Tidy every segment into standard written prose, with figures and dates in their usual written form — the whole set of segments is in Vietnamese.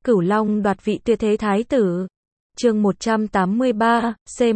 Cửu Long đoạt vị tuyệt thế thái tử. Chương 183,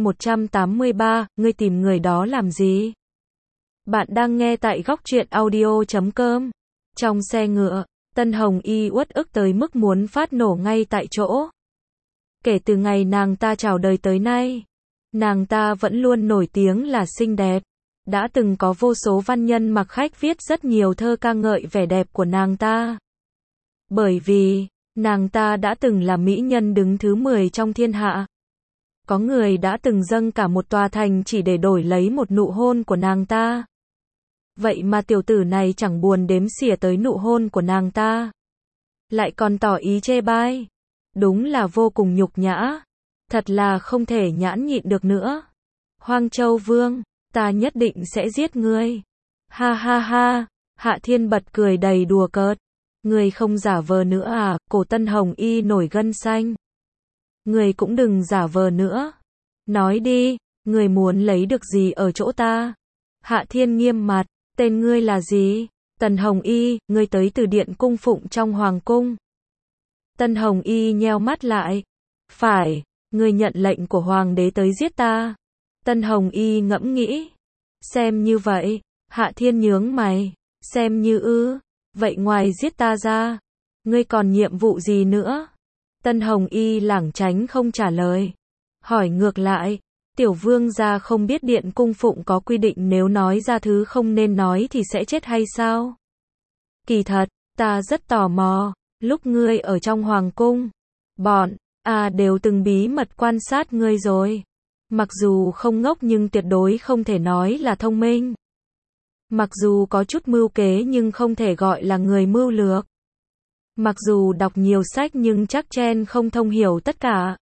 C183, ngươi tìm người đó làm gì? Bạn đang nghe tại góc truyện audio.com. Trong xe ngựa, Tân Hồng Y uất ức tới mức muốn phát nổ ngay tại chỗ. Kể từ ngày nàng ta chào đời tới nay, nàng ta vẫn luôn nổi tiếng là xinh đẹp. Đã từng có vô số văn nhân mặc khách viết rất nhiều thơ ca ngợi vẻ đẹp của nàng ta. Bởi vì, nàng ta đã từng là mỹ nhân đứng thứ 10 trong thiên hạ. Có người đã từng dâng cả một tòa thành chỉ để đổi lấy một nụ hôn của nàng ta. Vậy mà tiểu tử này chẳng buồn đếm xỉa tới nụ hôn của nàng ta. Lại còn tỏ ý chê bai. Đúng là vô cùng nhục nhã. Thật là không thể nhãn nhịn được nữa. Hoang Châu Vương, ta nhất định sẽ giết ngươi. Ha ha ha, Hạ Thiên bật cười đầy đùa cợt. Ngươi không giả vờ nữa à? Cổ Tân Hồng Y nổi gân xanh. Ngươi cũng đừng giả vờ nữa. Nói đi, ngươi muốn lấy được gì ở chỗ ta? Hạ Thiên nghiêm mặt, tên ngươi là gì? Tân Hồng Y, ngươi tới từ điện cung phụng trong hoàng cung. Tân Hồng Y nheo mắt lại. Phải, ngươi nhận lệnh của hoàng đế tới giết ta. Tân Hồng Y ngẫm nghĩ. Xem như vậy. Hạ Thiên nhướng mày. Xem như ư? Vậy ngoài giết ta ra, ngươi còn nhiệm vụ gì nữa? Tân Hồng Y lảng tránh không trả lời. Hỏi ngược lại, tiểu vương gia không biết điện cung phụng có quy định nếu nói ra thứ không nên nói thì sẽ chết hay sao? Kỳ thật, ta rất tò mò, lúc ngươi ở trong hoàng cung, bọn đều từng bí mật quan sát ngươi rồi. Mặc dù không ngốc nhưng tuyệt đối không thể nói là thông minh. Mặc dù có chút mưu kế nhưng không thể gọi là người mưu lược. Mặc dù đọc nhiều sách nhưng chắc chen không thông hiểu tất cả.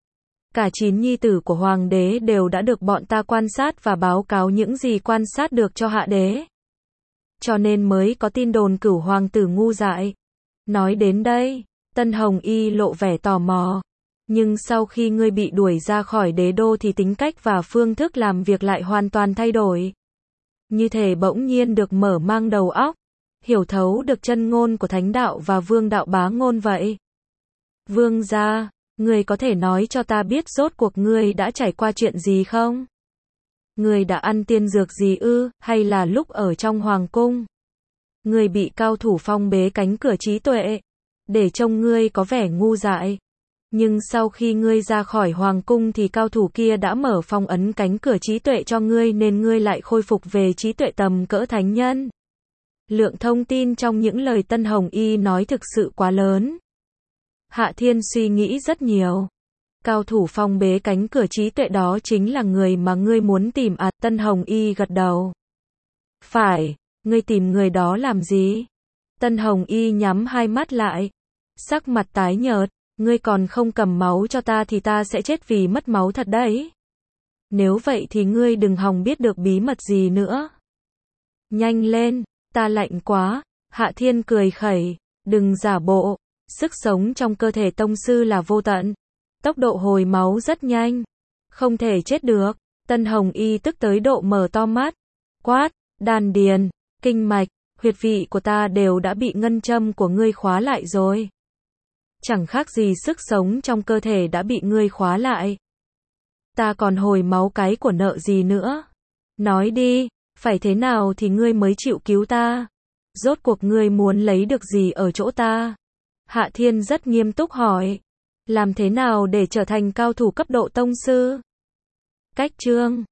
Cả 9 nhi tử của hoàng đế đều đã được bọn ta quan sát và báo cáo những gì quan sát được cho hạ đế. Cho nên mới có tin đồn cửu hoàng tử ngu dại. Nói đến đây, Tân Hồng Y lộ vẻ tò mò. Nhưng sau khi ngươi bị đuổi ra khỏi đế đô thì tính cách và phương thức làm việc lại hoàn toàn thay đổi. Như thể bỗng nhiên được mở mang đầu óc, hiểu thấu được chân ngôn của thánh đạo và vương đạo bá ngôn vậy. Vương gia, ngươi có thể nói cho ta biết rốt cuộc ngươi đã trải qua chuyện gì không? Ngươi đã ăn tiên dược gì ư, hay là lúc ở trong hoàng cung? Ngươi bị cao thủ phong bế cánh cửa trí tuệ, để trông ngươi có vẻ ngu dại. Nhưng sau khi ngươi ra khỏi hoàng cung thì cao thủ kia đã mở phong ấn cánh cửa trí tuệ cho ngươi nên ngươi lại khôi phục về trí tuệ tầm cỡ thánh nhân. Lượng thông tin trong những lời Tân Hồng Y nói thực sự quá lớn. Hạ Thiên suy nghĩ rất nhiều. Cao thủ phong bế cánh cửa trí tuệ đó chính là người mà ngươi muốn tìm à? Tân Hồng Y gật đầu. Phải, ngươi tìm người đó làm gì? Tân Hồng Y nhắm hai mắt lại. Sắc mặt tái nhợt. Ngươi còn không cầm máu cho ta thì ta sẽ chết vì mất máu thật đấy. Nếu vậy thì ngươi đừng hòng biết được bí mật gì nữa. Nhanh lên, ta lạnh quá. Hạ Thiên cười khẩy, đừng giả bộ. Sức sống trong cơ thể tông sư là vô tận. Tốc độ hồi máu rất nhanh. Không thể chết được. Tân Hồng Y tức tới độ mở to mắt. Quát, đan điền, kinh mạch, huyệt vị của ta đều đã bị ngân châm của ngươi khóa lại rồi. Chẳng khác gì sức sống trong cơ thể đã bị ngươi khóa lại. Ta còn hồi máu cái của nợ gì nữa? Nói đi, phải thế nào thì ngươi mới chịu cứu ta? Rốt cuộc ngươi muốn lấy được gì ở chỗ ta? Hạ Thiên rất nghiêm túc hỏi. Làm thế nào để trở thành cao thủ cấp độ tông sư? Cách chương